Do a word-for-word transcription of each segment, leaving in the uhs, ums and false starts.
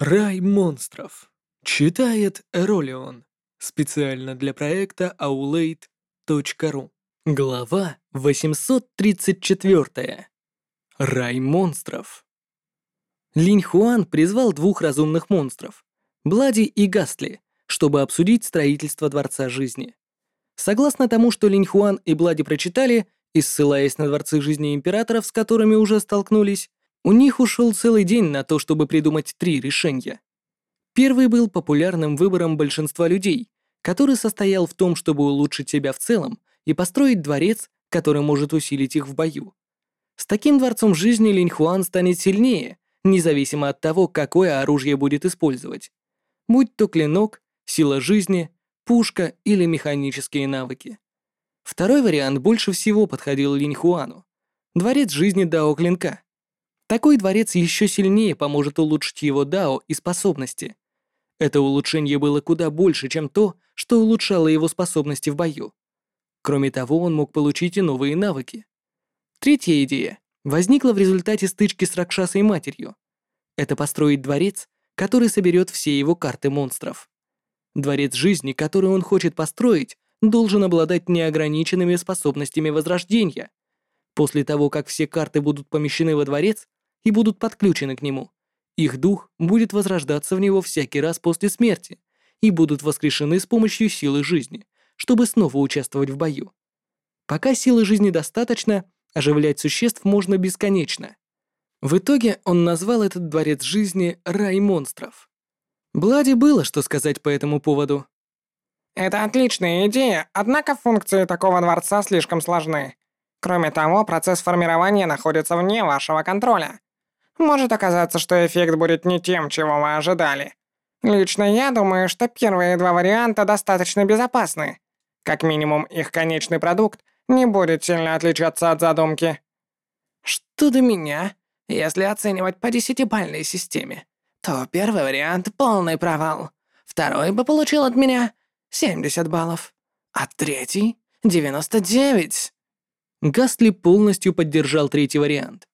Рай монстров. Читает Эролион. Специально для проекта аулейт точка ру. Глава восемьсот тридцать четыре. Рай монстров. Линь Хуан призвал двух разумных монстров, Блади и Гастли, чтобы обсудить строительство Дворца Жизни. Согласно тому, что Линь Хуан и Блади прочитали, и ссылаясь на Дворцы Жизни Императоров, с которыми уже столкнулись, у них ушел целый день на то, чтобы придумать три решения. Первый был популярным выбором большинства людей, который состоял в том, чтобы улучшить себя в целом и построить дворец, который может усилить их в бою. С таким Дворцом Жизни Линь Хуан станет сильнее, независимо от того, какое оружие будет использовать. Будь то клинок, сила жизни, пушка или механические навыки. Второй вариант больше всего подходил Линь Хуану. Дворец Жизни Дао Клинка. Такой дворец еще сильнее поможет улучшить его дао и способности. Это улучшение было куда больше, чем то, что улучшало его способности в бою. Кроме того, он мог получить и новые навыки. Третья идея возникла в результате стычки с Ракшасой Матерью. Это построить дворец, который соберет все его карты монстров. Дворец Жизни, который он хочет построить, должен обладать неограниченными способностями возрождения. После того, как все карты будут помещены во дворец и будут подключены к нему, их дух будет возрождаться в него всякий раз после смерти и будут воскрешены с помощью силы жизни, чтобы снова участвовать в бою. Пока силы жизни достаточно, оживлять существ можно бесконечно. В итоге он назвал этот дворец жизни «Рай монстров». Блади было что сказать по этому поводу. Это отличная идея, однако функции такого дворца слишком сложны. Кроме того, процесс формирования находится вне вашего контроля. Может оказаться, что эффект будет не тем, чего вы ожидали. Лично я думаю, что первые два варианта достаточно безопасны. Как минимум, их конечный продукт не будет сильно отличаться от задумки. Что до меня, если оценивать по десятибалльной системе, то первый вариант — полный провал. Второй бы получил от меня семьдесят баллов, а третий — девяносто девять. Гастли полностью поддержал третий вариант.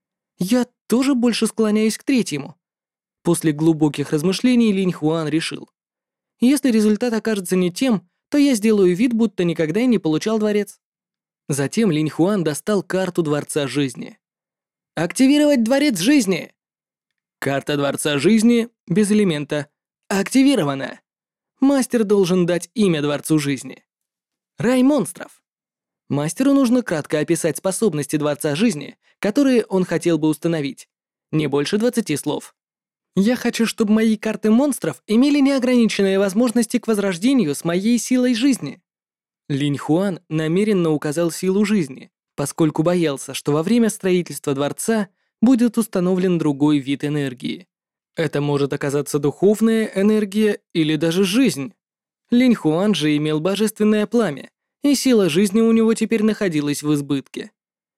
Я тоже больше склоняюсь к третьему. После глубоких размышлений Линь Хуан решил. Если результат окажется не тем, то я сделаю вид, будто никогда и не получал дворец. Затем Линь Хуан достал карту Дворца Жизни. Активировать Дворец Жизни! Карта Дворца Жизни без элемента активирована. Мастер должен дать имя Дворцу Жизни. Рай монстров. Мастеру нужно кратко описать способности Дворца Жизни, которые он хотел бы установить. Не больше двадцати слов. Я хочу, чтобы мои карты монстров имели неограниченные возможности к возрождению с моей силой жизни. Линь Хуан намеренно указал силу жизни, поскольку боялся, что во время строительства дворца будет установлен другой вид энергии. Это может оказаться духовная энергия или даже жизнь. Линь Хуан же имел божественное пламя, и сила жизни у него теперь находилась в избытке.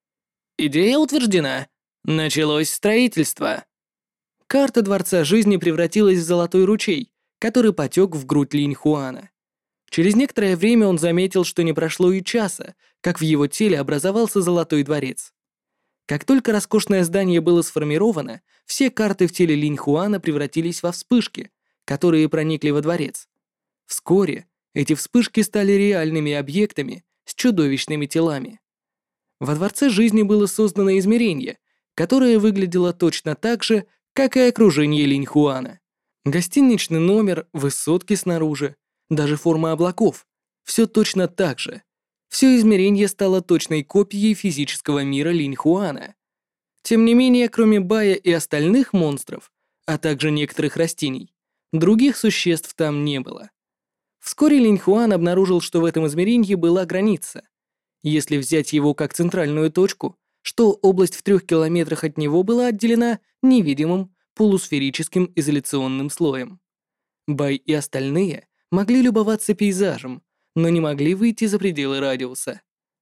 Идея утверждена. Началось строительство. Карта Дворца Жизни превратилась в золотой ручей, который потек в грудь Линь Хуана. Через некоторое время он заметил, что не прошло и часа, как в его теле образовался золотой дворец. Как только роскошное здание было сформировано, все карты в теле Линь Хуана превратились во вспышки, которые проникли во дворец. Вскоре эти вспышки стали реальными объектами с чудовищными телами. Во Дворце Жизни было создано измерение, которое выглядело точно так же, как и окружение Линь Хуана. Гостиничный номер, высотки снаружи, даже форма облаков — все точно так же. Все измерение стало точной копией физического мира Линь Хуана. Тем не менее, кроме Бая и остальных монстров, а также некоторых растений, других существ там не было. Вскоре Линь Хуан обнаружил, что в этом измерении была граница. Если взять его как центральную точку, что область в трех километрах от него была отделена невидимым полусферическим изоляционным слоем. Бай и остальные могли любоваться пейзажем, но не могли выйти за пределы радиуса.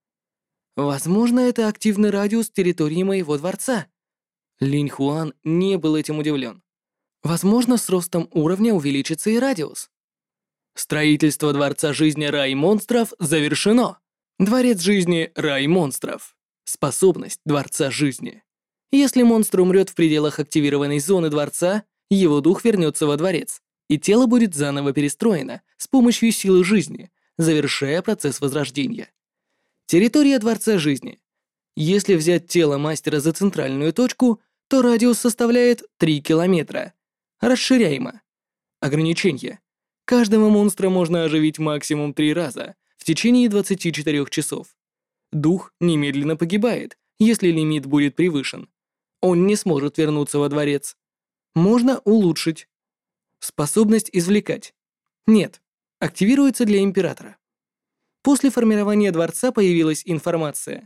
Возможно, это активный радиус территории моего дворца. Линь Хуан не был этим удивлен. Возможно, с ростом уровня увеличится и радиус. Строительство Дворца Жизни Рай монстров завершено. Дворец Жизни Рай монстров. Способность Дворца Жизни. Если монстр умрет в пределах активированной зоны дворца, его дух вернется во дворец, и тело будет заново перестроено с помощью силы жизни, завершая процесс возрождения. Территория Дворца Жизни. Если взять тело мастера за центральную точку, то радиус составляет три километра. Расширяемо. Ограничение. Каждого монстра можно оживить максимум три раза в течение двадцати четырёх часов. Дух немедленно погибает, если лимит будет превышен. Он не сможет вернуться во дворец. Можно улучшить. Способность извлекать. Нет. Активируется для императора. После формирования дворца появилась информация.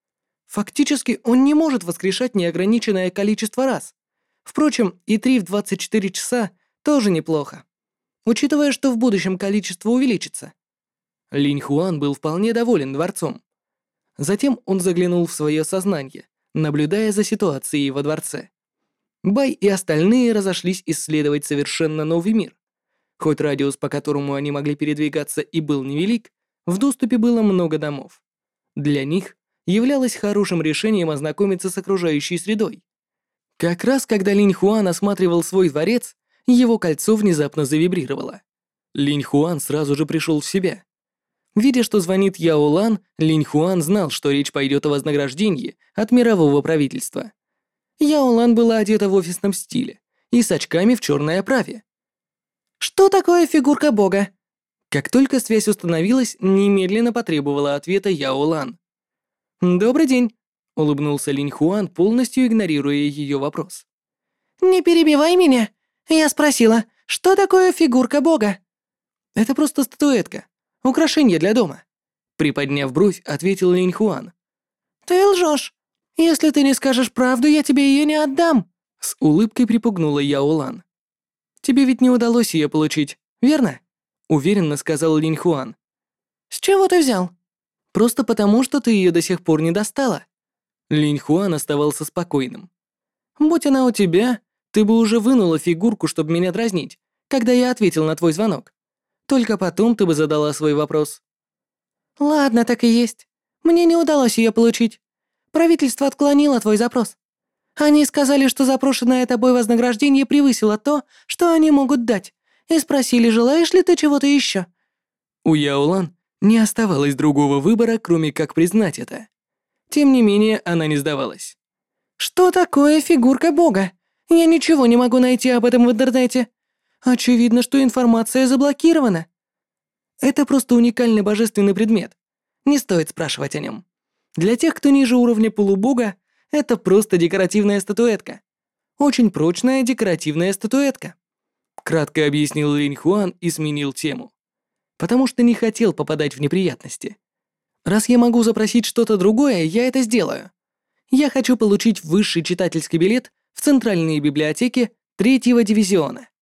Фактически он не может воскрешать неограниченное количество раз. Впрочем, и три в двадцать четыре часа тоже неплохо, учитывая, что в будущем количество увеличится. Линь Хуан был вполне доволен дворцом. Затем он заглянул в свое сознание, наблюдая за ситуацией во дворце. Бай и остальные разошлись исследовать совершенно новый мир. Хоть радиус, по которому они могли передвигаться, и был невелик, в доступе было много домов. Для них являлось хорошим решением ознакомиться с окружающей средой. Как раз когда Линь Хуан осматривал свой дворец, его кольцо внезапно завибрировало. Линь Хуан сразу же пришел в себя. Видя, что звонит Яо Лан, Линь Хуан знал, что речь пойдет о вознаграждении от мирового правительства. Яо Лан была одета в офисном стиле и с очками в черной оправе. «Что такое фигурка бога?» Как только связь установилась, немедленно потребовала ответа Яо Лан. «Добрый день», — улыбнулся Линь Хуан, полностью игнорируя ее вопрос. «Не перебивай меня. Я спросила, что такое фигурка бога?» «Это просто статуэтка. Украшение для дома», — приподняв бровь, ответил Линь Хуан. «Ты лжешь. Если ты не скажешь правду, я тебе ее не отдам», — с улыбкой припугнула Яо Лан. «Тебе ведь не удалось ее получить, верно?» — уверенно сказал Линь Хуан. «С чего ты взял?» «Просто потому, что ты ее до сих пор не достала». Линь Хуан оставался спокойным. «Будь она у тебя, ты бы уже вынула фигурку, чтобы меня дразнить, когда я ответил на твой звонок. Только потом ты бы задала свой вопрос». «Ладно, так и есть. Мне не удалось ее получить. Правительство отклонило твой запрос. Они сказали, что запрошенное тобой вознаграждение превысило то, что они могут дать, и спросили, желаешь ли ты чего-то еще». У Яо Лан не оставалось другого выбора, кроме как признать это. Тем не менее, она не сдавалась. «Что такое фигурка бога? Я ничего не могу найти об этом в интернете. Очевидно, что информация заблокирована». «Это просто уникальный божественный предмет. Не стоит спрашивать о нем. Для тех, кто ниже уровня полубога, это просто декоративная статуэтка. Очень прочная декоративная статуэтка», — кратко объяснил Линь Хуан и сменил тему. «Потому что не хотел попадать в неприятности. Раз я могу запросить что-то другое, я это сделаю. Я хочу получить высший читательский билет в центральные библиотеки третьего дивизиона».